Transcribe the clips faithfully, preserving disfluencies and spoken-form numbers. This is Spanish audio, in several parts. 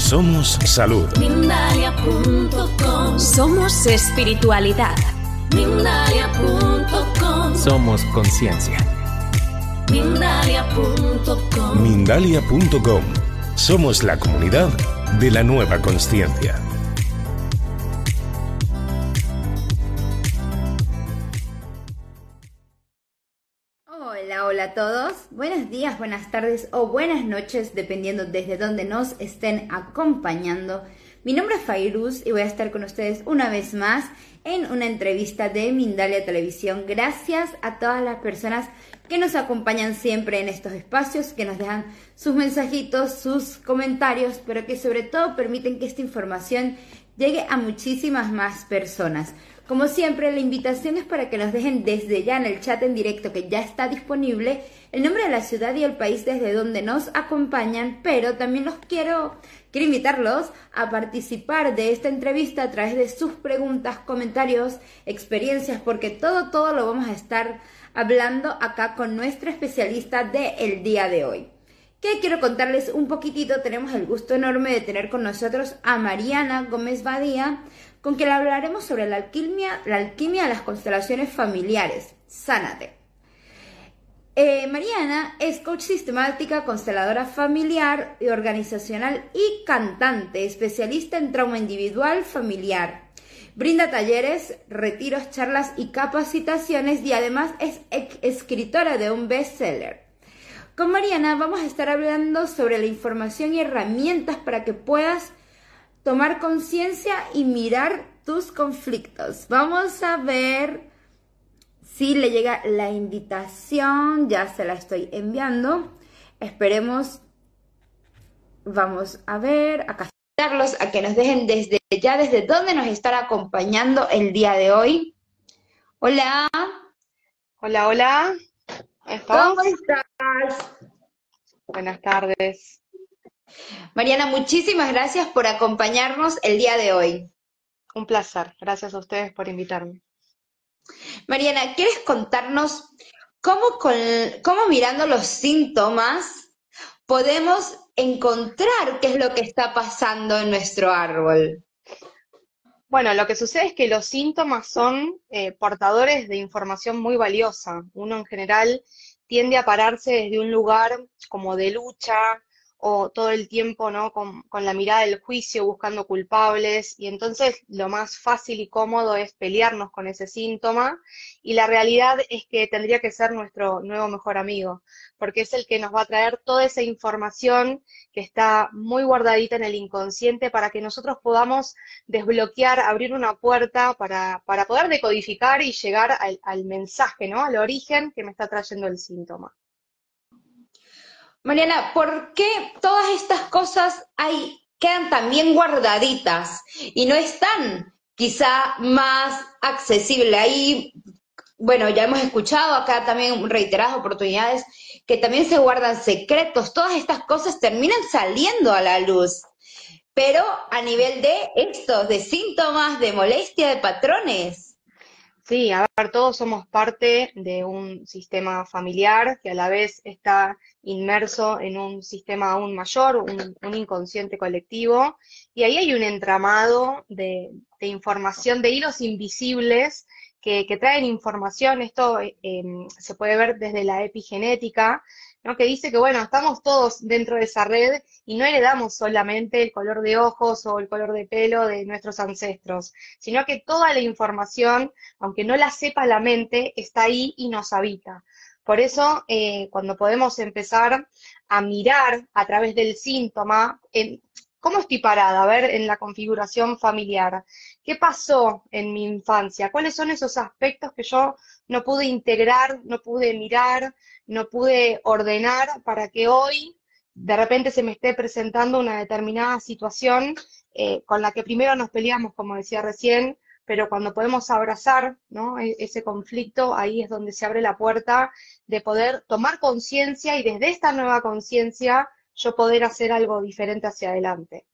Somos salud. Mindalia punto com. Somos espiritualidad. Mindalia punto com. Somos conciencia. Mindalia punto com. Mindalia punto com. Somos la comunidad de la nueva consciencia. Hola, hola a todos. Buenos días, buenas tardes o buenas noches, dependiendo desde dónde nos estén acompañando. Mi nombre es Fairuz y voy a estar con ustedes una vez más en una entrevista de Mindalia Televisión. Gracias a todas las personas que nos acompañan siempre en estos espacios, que nos dejan sus mensajitos, sus comentarios, pero que sobre todo permiten que esta información llegue a muchísimas más personas. Como siempre, la invitación es para que nos dejen desde ya en el chat en directo que ya está disponible el nombre de la ciudad y el país desde donde nos acompañan, pero también los quiero, quiero invitarlos a participar de esta entrevista a través de sus preguntas, comentarios, experiencias, porque todo, todo lo vamos a estar hablando acá con nuestra especialista del día de hoy. Que quiero contarles un poquitito. Tenemos el gusto enorme de tener con nosotros a Mariana Gómez Badía, con quien hablaremos sobre la alquimia, la alquimia de las constelaciones familiares. Sánate. Eh, Mariana es coach sistemática, consteladora familiar y organizacional y cantante, especialista en trauma individual familiar. Brinda talleres, retiros, charlas y capacitaciones y además es escritora de un bestseller. Con Mariana vamos a estar hablando sobre la información y herramientas para que puedas tomar conciencia y mirar tus conflictos. Vamos a ver si le llega la invitación. Ya se la estoy enviando. Esperemos. Vamos a ver. Acá invitarlos a que nos dejen desde ya, desde dónde nos están acompañando el día de hoy. Hola. Hola, hola. ¿Cómo estás? Buenas tardes. Mariana, muchísimas gracias por acompañarnos el día de hoy. Un placer. Gracias a ustedes por invitarme. Mariana, ¿quieres contarnos cómo, con, cómo mirando los síntomas podemos encontrar qué es lo que está pasando en nuestro árbol? Bueno, lo que sucede es que los síntomas son eh, portadores de información muy valiosa. Uno en general tiende a pararse desde un lugar como de lucha o todo el tiempo, ¿no? con, con la mirada del juicio buscando culpables, y entonces lo más fácil y cómodo es pelearnos con ese síntoma, y la realidad es que tendría que ser nuestro nuevo mejor amigo, porque es el que nos va a traer toda esa información que está muy guardadita en el inconsciente para que nosotros podamos desbloquear, abrir una puerta para, para poder decodificar y llegar al, al mensaje, ¿no? Al origen que me está trayendo el síntoma. Mariana, ¿por qué todas estas cosas hay, quedan también guardaditas y no están quizá más accesibles? Ahí, bueno, ya hemos escuchado acá también reiteradas oportunidades que también se guardan secretos. Todas estas cosas terminan saliendo a la luz, pero a nivel de esto, de síntomas, de molestia, de patrones. Sí, a ver, todos somos parte de un sistema familiar que a la vez está inmerso en un sistema aún mayor, un, un inconsciente colectivo, y ahí hay un entramado de, de información, de hilos invisibles que, que traen información. Esto eh, se puede ver desde la epigenética, ¿no? Que dice que, bueno, estamos todos dentro de esa red y no heredamos solamente el color de ojos o el color de pelo de nuestros ancestros, sino que toda la información, aunque no la sepa la mente, está ahí y nos habita. Por eso, eh, cuando podemos empezar a mirar a través del síntoma, en, ¿cómo estoy parada? A ver, en la configuración familiar, ¿qué pasó en mi infancia? ¿Cuáles son esos aspectos que yo no pude integrar, no pude mirar, no pude ordenar para que hoy de repente se me esté presentando una determinada situación eh, con la que primero nos peleamos, como decía recién, pero cuando podemos abrazar, ¿no? E- ese conflicto, ahí es donde se abre la puerta de poder tomar conciencia y desde esta nueva conciencia yo poder hacer algo diferente hacia adelante.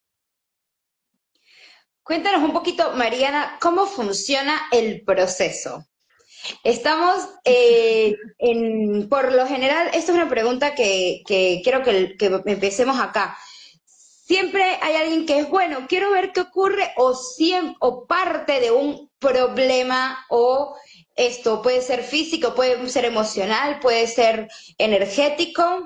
Cuéntanos un poquito, Mariana, cómo funciona el proceso. Estamos, eh, en, por lo general, esta es una pregunta que, que quiero que, que empecemos acá. siempre hay alguien que es bueno, quiero ver qué ocurre o, siem- o parte de un problema o esto puede ser físico, puede ser emocional, puede ser energético.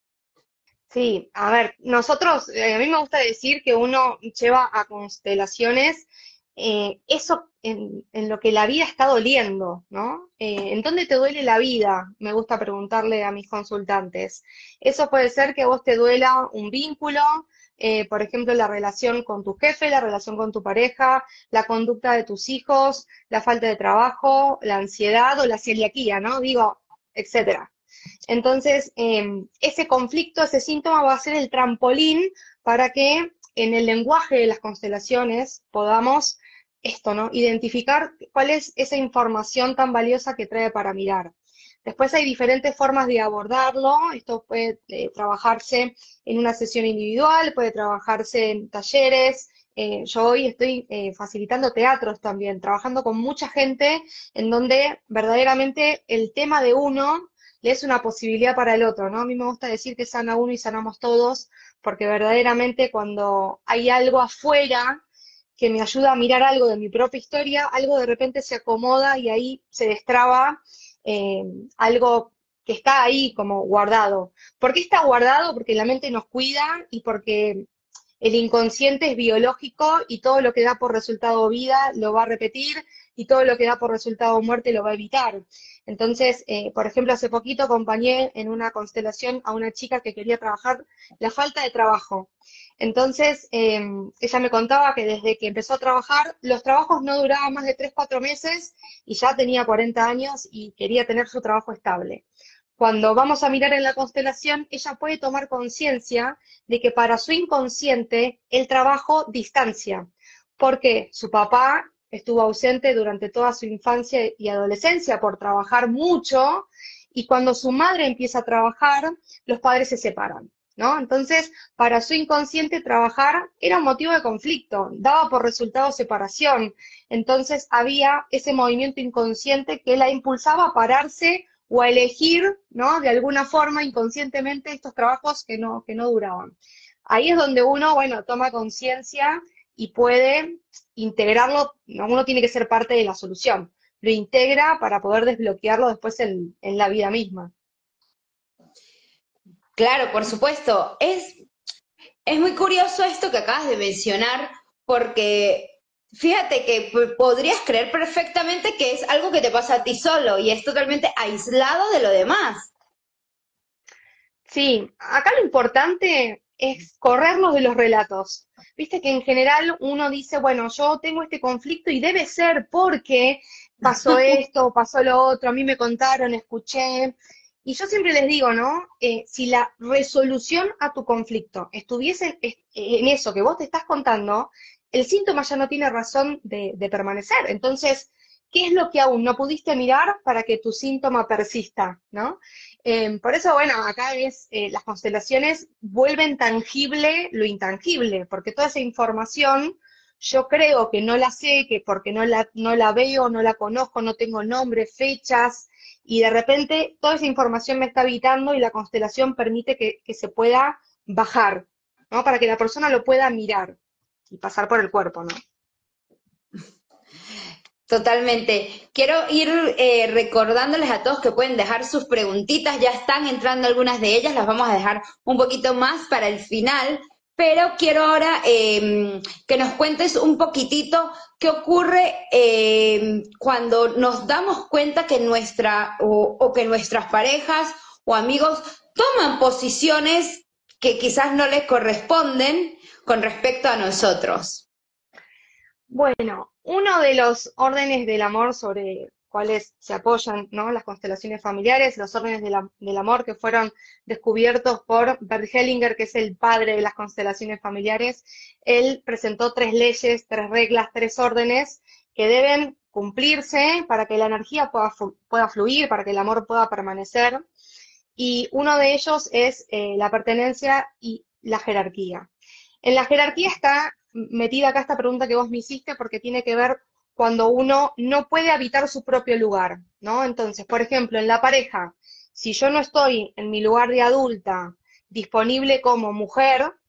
Sí, a ver, nosotros, eh, a mí me gusta decir que uno lleva a constelaciones eh, eso en, en lo que la vida está doliendo, ¿no? Eh, ¿en dónde te duele la vida? Me gusta preguntarle a mis consultantes. Eso puede ser que a vos te duela un vínculo, eh, por ejemplo, la relación con tu jefe, la relación con tu pareja, la conducta de tus hijos, la falta de trabajo, la ansiedad o la celiaquía, ¿no? Digo, etcétera. Entonces, eh, ese conflicto, ese síntoma va a ser el trampolín para que en el lenguaje de las constelaciones podamos esto, ¿no? Identificar cuál es esa información tan valiosa que trae para mirar. Después hay diferentes formas de abordarlo. Esto puede eh, trabajarse en una sesión individual, puede trabajarse en talleres. Eh, yo hoy estoy eh, facilitando teatros también, trabajando con mucha gente en donde verdaderamente el tema de uno le es una posibilidad para el otro, ¿no? A mí me gusta decir que sana uno y sanamos todos, porque verdaderamente cuando hay algo afuera que me ayuda a mirar algo de mi propia historia, algo de repente se acomoda y ahí se destraba eh, algo que está ahí como guardado. ¿Por qué está guardado? Porque la mente nos cuida y porque el inconsciente es biológico y todo lo que da por resultado vida lo va a repetir y todo lo que da por resultado muerte lo va a evitar. Entonces, eh, por ejemplo, hace poquito acompañé en una constelación a una chica que quería trabajar la falta de trabajo. Entonces, eh, ella me contaba que desde que empezó a trabajar, los trabajos no duraban más de tres, cuatro meses y ya tenía cuarenta años y quería tener su trabajo estable. Cuando vamos a mirar en la constelación, ella puede tomar conciencia de que para su inconsciente el trabajo distancia, porque su papá estuvo ausente durante toda su infancia y adolescencia por trabajar mucho, y cuando su madre empieza a trabajar, los padres se separan, ¿no? Entonces, para su inconsciente trabajar era un motivo de conflicto, daba por resultado separación. Entonces había ese movimiento inconsciente que la impulsaba a pararse o a elegir, ¿no? De alguna forma inconscientemente estos trabajos que no, que no duraban. Ahí es donde uno, bueno, toma conciencia y puede integrarlo, ¿no? Uno tiene que ser parte de la solución, lo integra para poder desbloquearlo después en, en la vida misma. Claro, por supuesto. Es, es muy curioso esto que acabas de mencionar, porque fíjate que p- podrías creer perfectamente que es algo que te pasa a ti solo y es totalmente aislado de lo demás. Sí, acá lo importante es corrernos de los relatos. Viste que en general uno dice, bueno, yo tengo este conflicto y debe ser porque pasó esto, pasó lo otro, a mí me contaron, escuché. Y yo siempre les digo, ¿no? Eh, si la resolución a tu conflicto estuviese es- en eso que vos te estás contando, el síntoma ya no tiene razón de, de permanecer. Entonces, ¿qué es lo que aún no pudiste mirar para que tu síntoma persista, ¿no? Eh, por eso, bueno, acá es, eh, las constelaciones vuelven tangible lo intangible, porque toda esa información yo creo que no la sé, que porque no la, no la veo, no la conozco, no tengo nombre, fechas, y de repente toda esa información me está habitando y la constelación permite que, que se pueda bajar, ¿no? Para que la persona lo pueda mirar y pasar por el cuerpo, ¿no? Totalmente. Quiero ir eh, recordándoles a todos que pueden dejar sus preguntitas, ya están entrando algunas de ellas, las vamos a dejar un poquito más para el final, pero quiero ahora eh, que nos cuentes un poquitito qué ocurre eh, cuando nos damos cuenta que nuestra o, o que nuestras parejas o amigos toman posiciones que quizás no les corresponden con respecto a nosotros. Bueno, uno de los órdenes del amor sobre cuales se apoyan, ¿no? Las constelaciones familiares, los órdenes del, am- del amor que fueron descubiertos por Bert Hellinger, que es el padre de las constelaciones familiares. Él presentó tres leyes, tres reglas, tres órdenes que deben cumplirse para que la energía pueda, fu- pueda fluir, para que el amor pueda permanecer. Y uno de ellos es eh, la pertenencia y la jerarquía. En la jerarquía está metida acá esta pregunta que vos me hiciste porque tiene que ver cuando uno no puede habitar su propio lugar, ¿no? Entonces, por ejemplo, en la pareja, si yo no estoy en mi lugar de adulta disponible como mujer,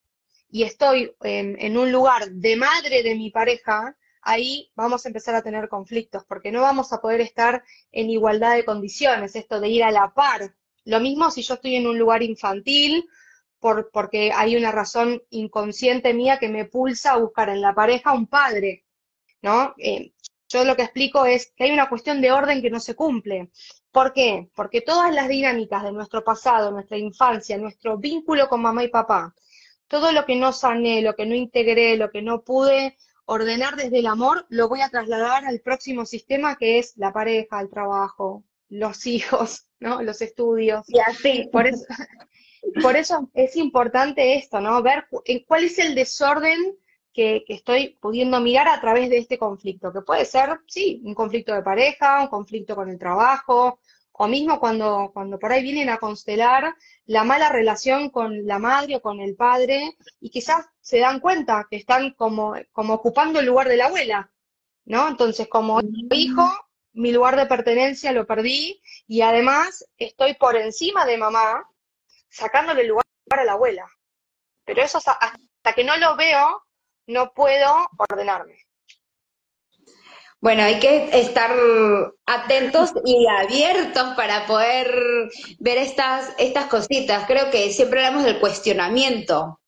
y estoy en, en un lugar de madre de mi pareja, ahí vamos a empezar a tener conflictos, porque no vamos a poder estar en igualdad de condiciones, esto de ir a la par. Lo mismo si yo estoy en un lugar infantil, por, porque hay una razón inconsciente mía que me pulsa a buscar en la pareja un padre, ¿no? Eh, yo lo que explico es que hay una cuestión de orden que no se cumple. ¿Por qué? Porque todas las dinámicas de nuestro pasado, nuestra infancia, nuestro vínculo con mamá y papá, todo lo que no sané, lo que no integré, lo que no pude ordenar desde el amor, lo voy a trasladar al próximo sistema, que es la pareja, el trabajo, los hijos, ¿no? Los estudios. Y así. Por eso, por eso es importante esto, ¿no? Ver cu- en cuál es el desorden que, que estoy pudiendo mirar a través de este conflicto, que puede ser, sí, un conflicto de pareja, un conflicto con el trabajo, o mismo cuando, cuando por ahí vienen a constelar la mala relación con la madre o con el padre, y quizás se dan cuenta que están como, como ocupando el lugar de la abuela, ¿no? Entonces, como hijo, mi lugar de pertenencia lo perdí, y además estoy por encima de mamá, sacándole el lugar a la abuela. Pero eso hasta hasta que no lo veo, no puedo ordenarme. Bueno, hay que estar atentos y abiertos para poder ver estas, estas cositas. Creo que siempre hablamos del cuestionamiento.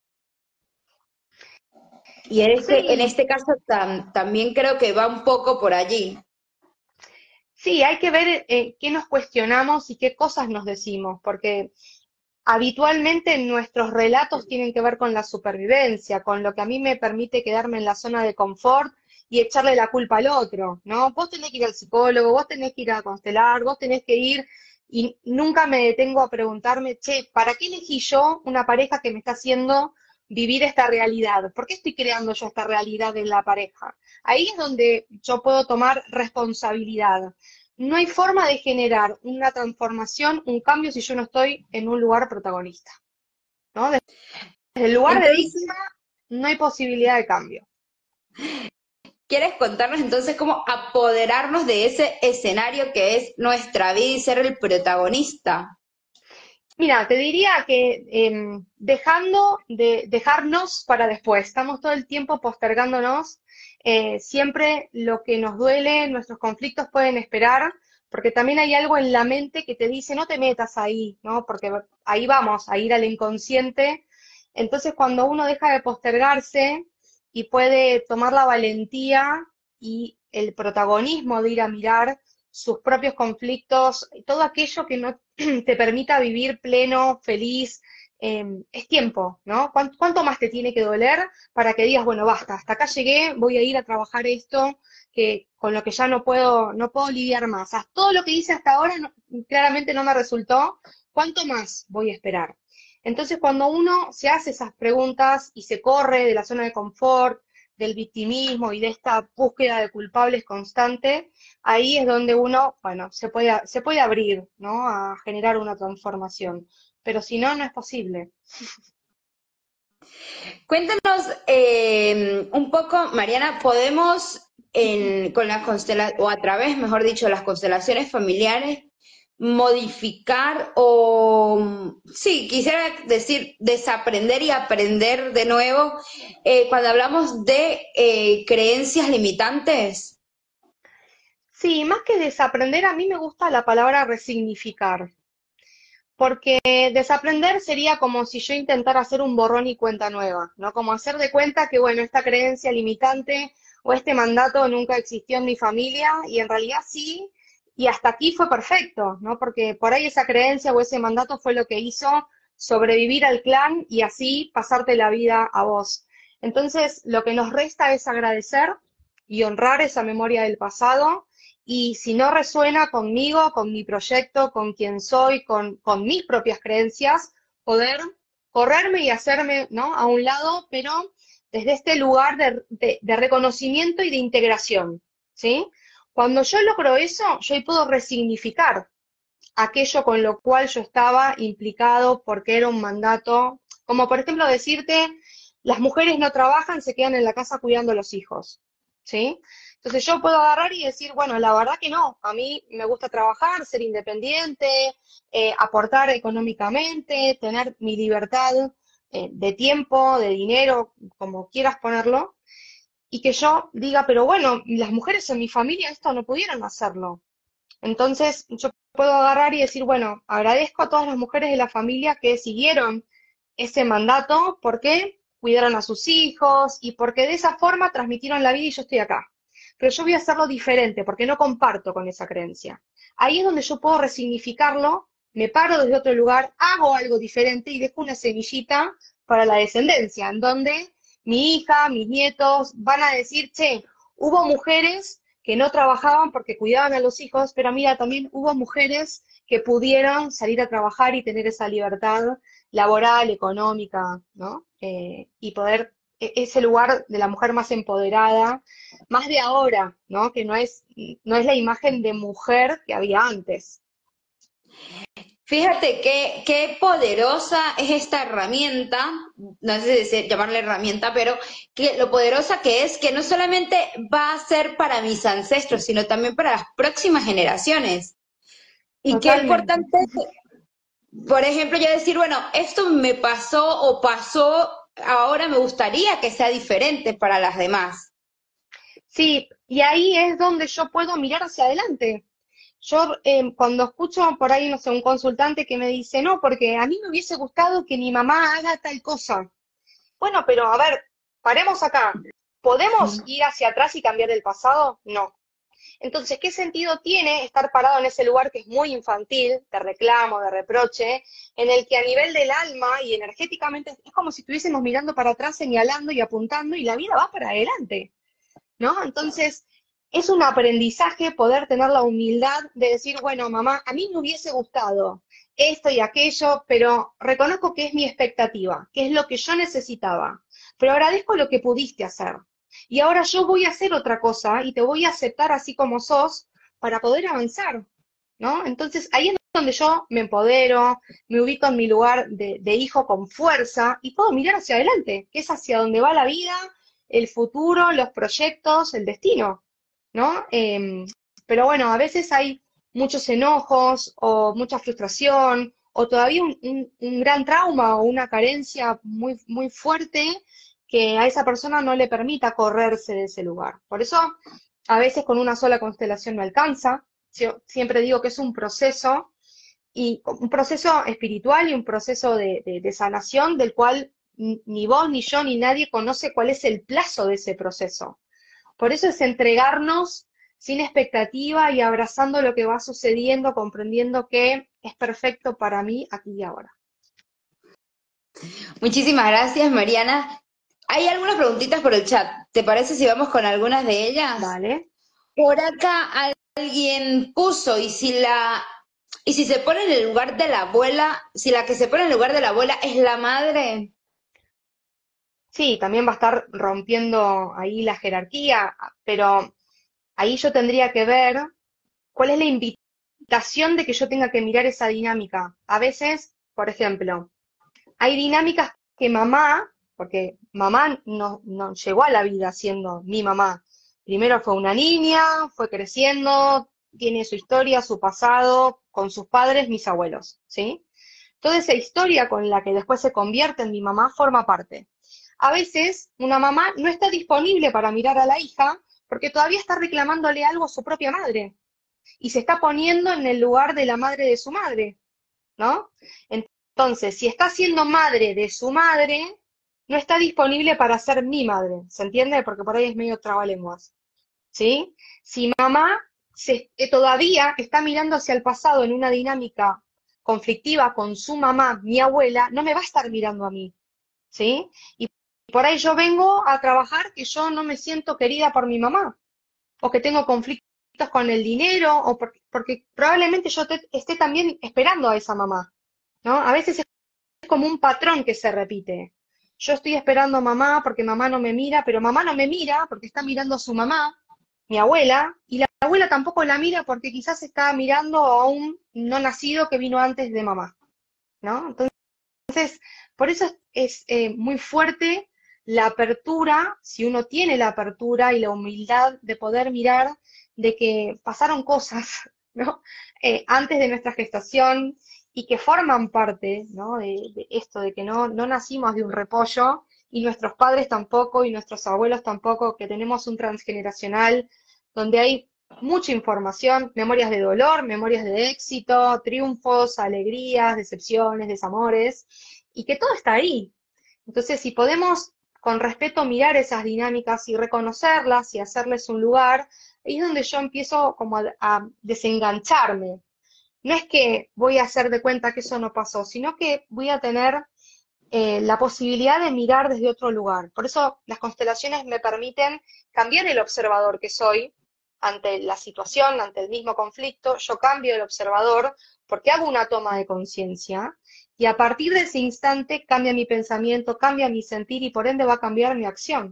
Y en este, en Sí, este caso tam- también creo que va un poco por allí. sí, hay que ver eh, qué nos cuestionamos y qué cosas nos decimos, porque habitualmente nuestros relatos tienen que ver con la supervivencia, con lo que a mí me permite quedarme en la zona de confort y echarle la culpa al otro, ¿no? Vos tenés que ir al psicólogo, vos tenés que ir a constelar, vos tenés que ir, y nunca me detengo a preguntarme, che, ¿para qué elegí yo una pareja que me está haciendo vivir esta realidad? ¿Por qué estoy creando yo esta realidad en la pareja? Ahí es donde yo puedo tomar responsabilidad. No hay forma de generar una transformación, un cambio, si yo no estoy en un lugar protagonista, ¿no? Desde el lugar de Entonces, víctima no hay posibilidad de cambio. ¿quieres contarnos entonces cómo apoderarnos de ese escenario que es nuestra vida y ser el protagonista? Mira, te diría que em, dejando de dejarnos para después, estamos todo el tiempo postergándonos, eh, siempre lo que nos duele, nuestros conflictos pueden esperar, porque también hay algo en la mente que te dice no te metas ahí, ¿no? Porque ahí vamos, a ir al inconsciente. Entonces, cuando uno deja de postergarse y puede tomar la valentía y el protagonismo de ir a mirar sus propios conflictos, todo aquello que no te permita vivir pleno, feliz, eh, es tiempo, ¿no? ¿Cuánto, cuánto más te tiene que doler para que digas, bueno, basta, hasta acá llegué, voy a ir a trabajar esto, que con lo que ya no puedo, no puedo lidiar más? Haz todo lo que hice hasta ahora no- claramente no me resultó, ¿cuánto más voy a esperar? Entonces, cuando uno se hace esas preguntas y se corre de la zona de confort, del victimismo y de esta búsqueda de culpables constante, ahí es donde uno, bueno, se puede, se puede abrir, ¿no? A generar una transformación. Pero si no, no es posible. Cuéntanos eh, un poco, Mariana, ¿podemos en, con las constelaciones, o a través, mejor dicho, las constelaciones familiares, modificar o, sí, quisiera decir, desaprender y aprender de nuevo eh, cuando hablamos de eh, creencias limitantes? Sí, más que desaprender, a mí me gusta la palabra resignificar. Porque desaprender sería como si yo intentara hacer un borrón y cuenta nueva, ¿no? Como hacer de cuenta que, bueno, esta creencia limitante o este mandato nunca existió en mi familia y en realidad sí, y hasta aquí fue perfecto, ¿no? Porque por ahí esa creencia o ese mandato fue lo que hizo sobrevivir al clan y así pasarte la vida a vos. Entonces, lo que nos resta es agradecer y honrar esa memoria del pasado, y si no resuena conmigo, con mi proyecto, con quien soy, con, con mis propias creencias, poder correrme y hacerme, ¿no? A un lado, pero desde este lugar de, de- de reconocimiento y de integración, ¿sí? Cuando yo logro eso, yo ahí puedo resignificar aquello con lo cual yo estaba implicado porque era un mandato, como por ejemplo decirte, las mujeres no trabajan, se quedan en la casa cuidando a los hijos, ¿sí? Entonces yo puedo agarrar y decir, bueno, la verdad que no, a mí me gusta trabajar, ser independiente, eh, aportar económicamente, tener mi libertad eh, de tiempo, de dinero, como quieras ponerlo, y que yo diga, pero bueno, las mujeres en mi familia esto no pudieron hacerlo. Entonces yo puedo agarrar y decir, bueno, agradezco a todas las mujeres de la familia que siguieron ese mandato porque cuidaron a sus hijos y porque de esa forma transmitieron la vida y yo estoy acá. Pero yo voy a hacerlo diferente porque no comparto con esa creencia. Ahí es donde yo puedo resignificarlo, me paro desde otro lugar, hago algo diferente y dejo una semillita para la descendencia, en donde mi hija, mis nietos van a decir, che, hubo mujeres que no trabajaban porque cuidaban a los hijos, pero mira, también hubo mujeres que pudieron salir a trabajar y tener esa libertad laboral, económica, ¿no? Eh, y poder, e- ese lugar de la mujer más empoderada, más de ahora, ¿no? Que no es, no es la imagen de mujer que había antes. Fíjate qué, qué poderosa es esta herramienta, no sé si llamarle herramienta, pero que lo poderosa que es, que no solamente va a ser para mis ancestros, sino también para las próximas generaciones. Y qué Totalmente. importante, por ejemplo, yo decir, bueno, esto me pasó o pasó, ahora me gustaría que sea diferente para las demás. Sí, y ahí es donde yo puedo mirar hacia adelante. Yo eh, cuando escucho por ahí, no sé, un consultante que me dice, no, porque a mí me hubiese gustado que mi mamá haga tal cosa. Bueno, pero a ver, paremos acá. ¿Podemos ir hacia atrás y cambiar el pasado? No. Entonces, ¿qué sentido tiene estar parado en ese lugar que es muy infantil, de reclamo, de reproche, en el que a nivel del alma y energéticamente es como si estuviésemos mirando para atrás, señalando y apuntando, y la vida va para adelante, ¿no? Entonces, es un aprendizaje poder tener la humildad de decir, bueno, mamá, a mí me hubiese gustado esto y aquello, pero reconozco que es mi expectativa, que es lo que yo necesitaba, pero agradezco lo que pudiste hacer. Y ahora yo voy a hacer otra cosa y te voy a aceptar así como sos para poder avanzar, ¿no? Entonces, ahí es donde yo me empodero, me ubico en mi lugar de, de hijo con fuerza y puedo mirar hacia adelante, que es hacia donde va la vida, el futuro, los proyectos, el destino, ¿no? Eh, pero bueno, a veces hay muchos enojos o mucha frustración o todavía un, un- un gran trauma o una carencia muy, muy fuerte que a esa persona no le permita correrse de ese lugar. Por eso, a veces con una sola constelación no alcanza. Yo siempre digo que es un proceso y un proceso espiritual y un proceso de, de- de sanación del cual ni ni vos, ni yo, ni nadie conoce cuál es el plazo de ese proceso. Por eso es entregarnos sin expectativa y abrazando lo que va sucediendo, comprendiendo que es perfecto para mí aquí y ahora. Muchísimas gracias, Mariana. Hay algunas preguntitas por el chat. ¿Te parece si vamos con algunas de ellas? Dale. Por acá alguien puso, y si la, y si se pone en el lugar de la abuela, si la que se pone en el lugar de la abuela es la madre. Sí, también va a estar rompiendo ahí la jerarquía, pero ahí yo tendría que ver cuál es la invitación de que yo tenga que mirar esa dinámica. A veces, por ejemplo, hay dinámicas que mamá, porque mamá no, no llegó a la vida siendo mi mamá. Primero fue una niña, fue creciendo, tiene su historia, su pasado, con sus padres, mis abuelos, ¿sí? Toda esa historia con la que después se convierte en mi mamá forma parte. A veces una mamá no está disponible para mirar a la hija porque todavía está reclamándole algo a su propia madre y se está poniendo en el lugar de la madre de su madre, ¿no? Entonces, si está siendo madre de su madre, no está disponible para ser mi madre, ¿se entiende? Porque por ahí es medio trabalenguas, ¿sí? Si mamá se, eh, todavía está mirando hacia el pasado en una dinámica conflictiva con su mamá, mi abuela, no me va a estar mirando a mí, ¿sí? Y por ahí yo vengo a trabajar que yo no me siento querida por mi mamá, o que tengo conflictos con el dinero, o porque, porque probablemente yo te- esté también esperando a esa mamá, ¿no? A veces es como un patrón que se repite. Yo estoy esperando a mamá porque mamá no me mira, pero mamá no me mira porque está mirando a su mamá, mi abuela, y la abuela tampoco la mira porque quizás está mirando a un no nacido que vino antes de mamá, ¿no? Entonces, por eso es, es, eh, muy fuerte la apertura, si uno tiene la apertura y la humildad de poder mirar de que pasaron cosas, ¿no? Eh, antes de nuestra gestación y que forman parte, ¿no? de, de esto, de que no, no nacimos de un repollo, y nuestros padres tampoco, y nuestros abuelos tampoco, que tenemos un transgeneracional donde hay mucha información, memorias de dolor, memorias de éxito, triunfos, alegrías, decepciones, desamores, y que todo está ahí. Entonces, si podemos con respeto mirar esas dinámicas y reconocerlas y hacerles un lugar, ahí es donde yo empiezo como a, a desengancharme. No es que voy a hacer de cuenta que eso no pasó, sino que voy a tener eh, la posibilidad de mirar desde otro lugar. Por eso las constelaciones me permiten cambiar el observador que soy ante la situación, ante el mismo conflicto. Yo cambio el observador porque hago una toma de conciencia y a partir de ese instante cambia mi pensamiento, cambia mi sentir y por ende va a cambiar mi acción.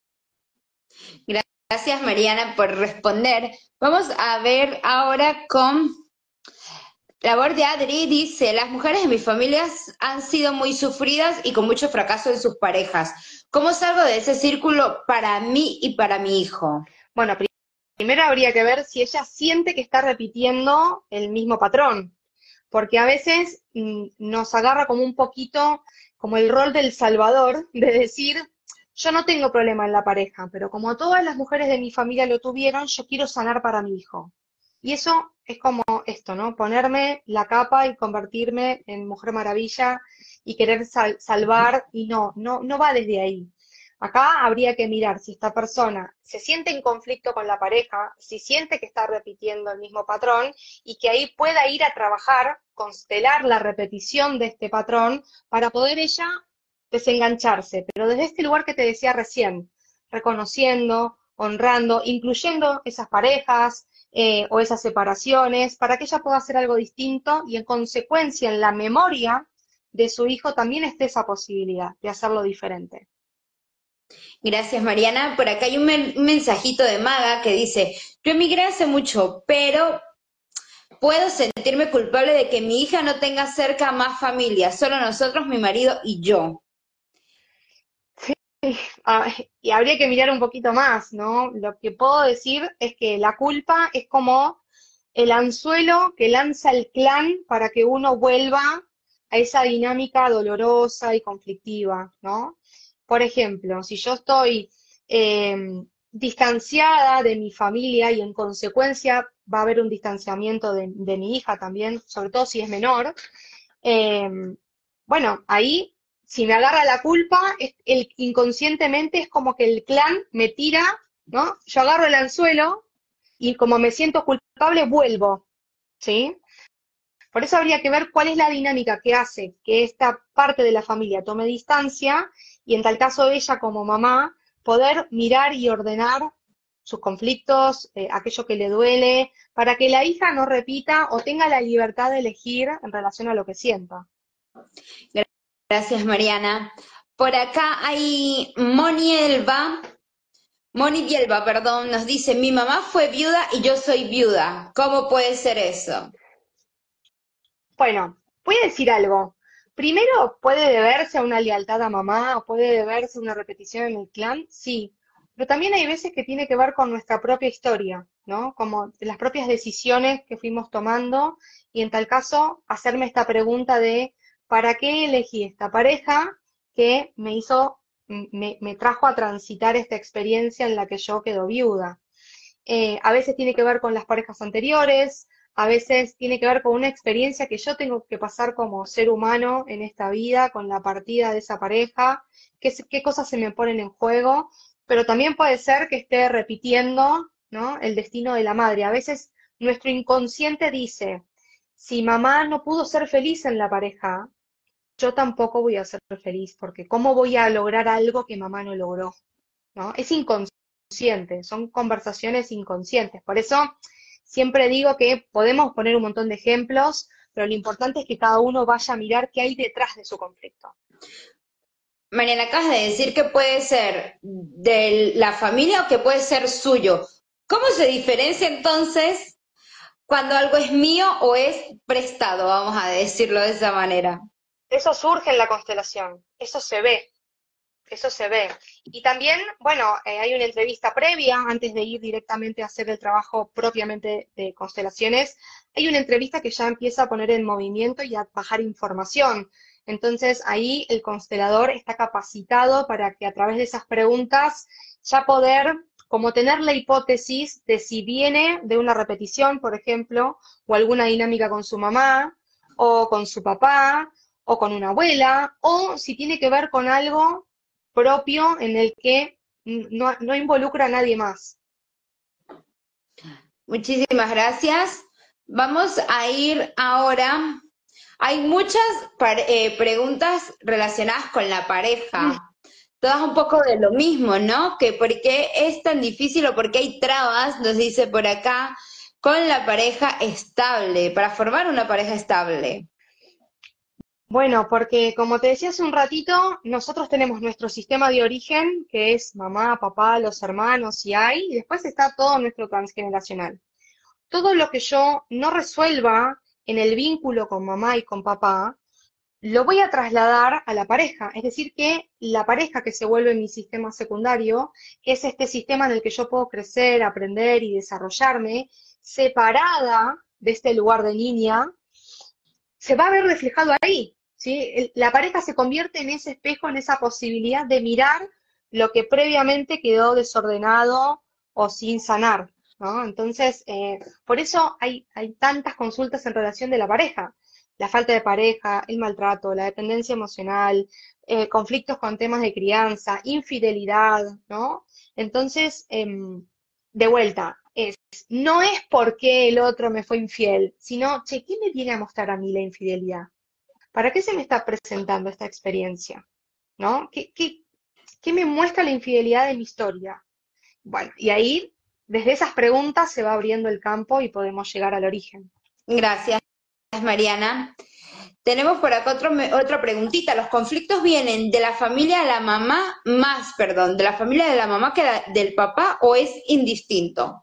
Gracias, Mariana, por responder. Vamos a ver ahora con labor de Adri. Dice, las mujeres de mis familias han sido muy sufridas y con mucho fracaso en sus parejas. ¿Cómo salgo de ese círculo para mí y para mi hijo? Bueno, primero habría que ver si ella siente que está repitiendo el mismo patrón, porque a veces mm, nos agarra como un poquito como el rol del salvador, de decir, yo no tengo problema en la pareja, pero como todas las mujeres de mi familia lo tuvieron, yo quiero sanar para mi hijo. Y eso es como esto, ¿no? Ponerme la capa y convertirme en Mujer Maravilla y querer sal salvar, y no, no, no va desde ahí. Acá habría que mirar si esta persona se siente en conflicto con la pareja, si siente que está repitiendo el mismo patrón y que ahí pueda ir a trabajar, constelar la repetición de este patrón para poder ella desengancharse, pero desde este lugar que te decía recién, reconociendo, honrando, incluyendo esas parejas eh, o esas separaciones, para que ella pueda hacer algo distinto y en consecuencia en la memoria de su hijo también esté esa posibilidad de hacerlo diferente. Gracias, Mariana. Por acá hay un, men un mensajito de Maga que dice, yo emigré hace mucho, pero puedo sentirme culpable de que mi hija no tenga cerca más familia, solo nosotros, mi marido y yo. Ah, y habría que mirar un poquito más, ¿no? Lo que puedo decir es que la culpa es como el anzuelo que lanza el clan para que uno vuelva a esa dinámica dolorosa y conflictiva, ¿no? Por ejemplo, si yo estoy eh, distanciada de mi familia y en consecuencia va a haber un distanciamiento de, de mi hija también, sobre todo si es menor, eh, bueno, ahí si me agarra la culpa, es, el, inconscientemente es como que el clan me tira, ¿no? Yo agarro el anzuelo y como me siento culpable, vuelvo, ¿sí? Por eso habría que ver cuál es la dinámica que hace que esta parte de la familia tome distancia y en tal caso ella como mamá poder mirar y ordenar sus conflictos, eh, aquello que le duele, para que la hija no repita o tenga la libertad de elegir en relación a lo que sienta. Gracias, Mariana. Por acá hay Moni Elba, Moni Bielba, perdón, nos dice, mi mamá fue viuda y yo soy viuda. ¿Cómo puede ser eso? Bueno, voy a decir algo. Primero, ¿puede deberse a una lealtad a mamá o puede deberse a una repetición en el clan? Sí, pero también hay veces que tiene que ver con nuestra propia historia, ¿no? Como las propias decisiones que fuimos tomando y en tal caso hacerme esta pregunta de ¿para qué elegí esta pareja que me hizo, me, me trajo a transitar esta experiencia en la que yo quedo viuda? Eh, a veces tiene que ver con las parejas anteriores, a veces tiene que ver con una experiencia que yo tengo que pasar como ser humano en esta vida, con la partida de esa pareja, qué, qué cosas se me ponen en juego, pero también puede ser que esté repitiendo, ¿no?, el destino de la madre. A veces nuestro inconsciente dice, si mamá no pudo ser feliz en la pareja, yo tampoco voy a ser feliz, porque ¿cómo voy a lograr algo que mamá no logró? ¿No? Es inconsciente, son conversaciones inconscientes. Por eso siempre digo que podemos poner un montón de ejemplos, pero lo importante es que cada uno vaya a mirar qué hay detrás de su conflicto. Mariana, acabas de decir que puede ser de la familia o que puede ser suyo. ¿Cómo se diferencia entonces cuando algo es mío o es prestado, vamos a decirlo de esa manera? Eso surge en la constelación, eso se ve. eso se ve. Y también, bueno, eh, hay una entrevista previa, antes de ir directamente a hacer el trabajo propiamente de constelaciones, hay una entrevista que ya empieza a poner en movimiento y a bajar información. Entonces ahí el constelador está capacitado para que a través de esas preguntas ya poder como tener la hipótesis de si viene de una repetición, por ejemplo, o alguna dinámica con su mamá, o con su papá, o con una abuela, o si tiene que ver con algo propio en el que no, no involucra a nadie más. Muchísimas gracias. Vamos a ir ahora. Hay muchas eh, preguntas relacionadas con la pareja, todas un poco de lo mismo, ¿no? Que por qué es tan difícil o por qué hay trabas, nos dice por acá, con la pareja estable, para formar una pareja estable. Bueno, porque como te decía hace un ratito, nosotros tenemos nuestro sistema de origen, que es mamá, papá, los hermanos, y hay, y después está todo nuestro transgeneracional. Todo lo que yo no resuelva en el vínculo con mamá y con papá, lo voy a trasladar a la pareja. Es decir, que la pareja que se vuelve mi sistema secundario es este sistema en el que yo puedo crecer, aprender y desarrollarme, separada de este lugar de niña, se va a ver reflejado ahí. ¿Sí? La pareja se convierte en ese espejo, en esa posibilidad de mirar lo que previamente quedó desordenado o sin sanar, ¿no? Entonces, eh, por eso hay, hay tantas consultas en relación de la pareja. La falta de pareja, el maltrato, la dependencia emocional, eh, conflictos con temas de crianza, infidelidad, ¿no? Entonces, eh, de vuelta, es, no es porque el otro me fue infiel, sino, che, ¿qué me viene a mostrar a mí la infidelidad? ¿Para qué se me está presentando esta experiencia? ¿No? ¿Qué, qué, qué me muestra la infidelidad de mi historia? Bueno, y ahí, desde esas preguntas se va abriendo el campo y podemos llegar al origen. Gracias, Mariana. Tenemos por acá otro, otra preguntita. ¿Los conflictos vienen de la familia de la mamá más, perdón, de la familia de la mamá que la, del papá o es indistinto?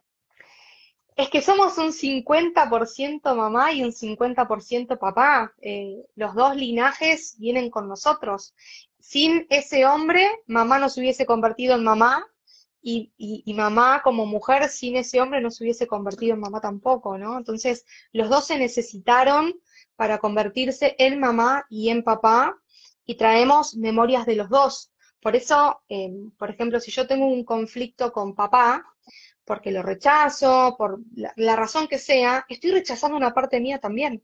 Es que somos un cincuenta por ciento mamá y un cincuenta por ciento papá. Eh, los dos linajes vienen con nosotros. Sin ese hombre, mamá no se hubiese convertido en mamá y, y, y mamá como mujer sin ese hombre no se hubiese convertido en mamá tampoco, ¿no? Entonces, los dos se necesitaron para convertirse en mamá y en papá y traemos memorias de los dos. Por eso, eh, por ejemplo, si yo tengo un conflicto con papá, porque lo rechazo, por la, la razón que sea, estoy rechazando una parte mía también.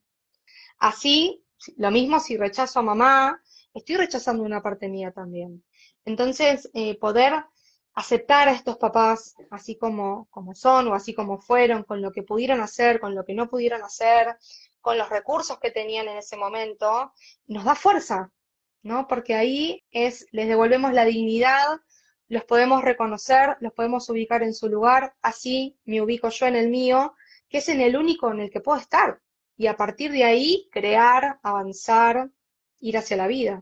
Así, lo mismo si rechazo a mamá, estoy rechazando una parte mía también. Entonces, eh, poder aceptar a estos papás así como, como son o así como fueron, con lo que pudieron hacer, con lo que no pudieron hacer, con los recursos que tenían en ese momento, nos da fuerza, ¿no? Porque ahí es, les devolvemos la dignidad, los podemos reconocer, los podemos ubicar en su lugar, así me ubico yo en el mío, que es en el único en el que puedo estar. Y a partir de ahí, crear, avanzar, ir hacia la vida.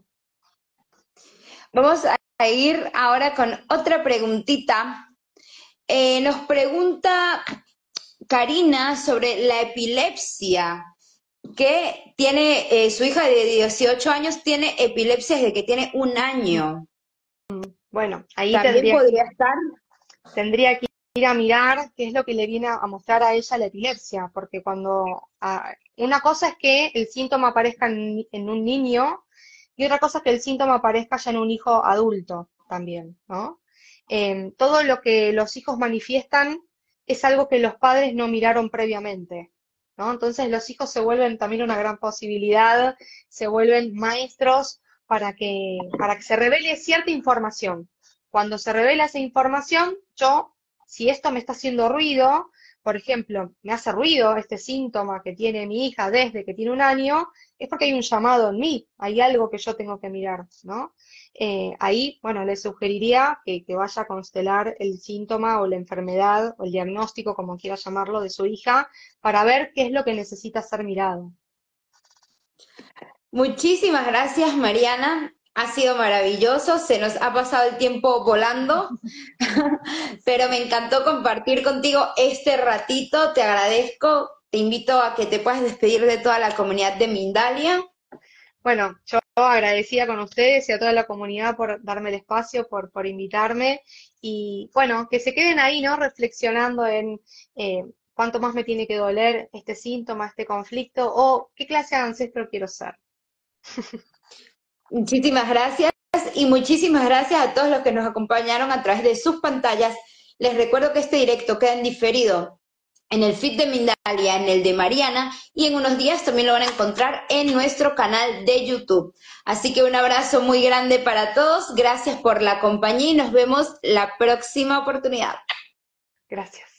Vamos a ir ahora con otra preguntita. Eh, nos pregunta Karina sobre la epilepsia, que tiene, eh, su hija de dieciocho años tiene epilepsia desde que tiene un año. Bueno, ahí También tendría, podría estar. tendría que ir a mirar qué es lo que le viene a mostrar a ella la epilepsia, porque cuando a, una cosa es que el síntoma aparezca en, en un niño y otra cosa es que el síntoma aparezca ya en un hijo adulto también, ¿no? Eh, todo lo que los hijos manifiestan es algo que los padres no miraron previamente, ¿no? Entonces los hijos se vuelven también una gran posibilidad, se vuelven maestros para que, para que se revele cierta información. Cuando se revela esa información, yo, si esto me está haciendo ruido, por ejemplo, me hace ruido este síntoma que tiene mi hija desde que tiene un año, es porque hay un llamado en mí, hay algo que yo tengo que mirar, ¿no? Eh, ahí, bueno, le sugeriría que, que vaya a constelar el síntoma o la enfermedad o el diagnóstico, como quiera llamarlo, de su hija, para ver qué es lo que necesita ser mirado. Muchísimas gracias, Mariana. Ha sido maravilloso, se nos ha pasado el tiempo volando, pero me encantó compartir contigo este ratito, te agradezco, te invito a que te puedas despedir de toda la comunidad de Mindalia. Bueno, yo agradecida con ustedes y a toda la comunidad por darme el espacio, por, por invitarme y bueno, que se queden ahí, ¿no? Reflexionando en eh, cuánto más me tiene que doler este síntoma, este conflicto o qué clase de ancestro quiero ser. Muchísimas gracias y muchísimas gracias a todos los que nos acompañaron a través de sus pantallas. Les recuerdo que este directo queda en diferido en el feed de Mindalia, en el de Mariana, y en unos días también lo van a encontrar en nuestro canal de YouTube. Así que un abrazo muy grande para todos, gracias por la compañía y nos vemos la próxima oportunidad. Gracias.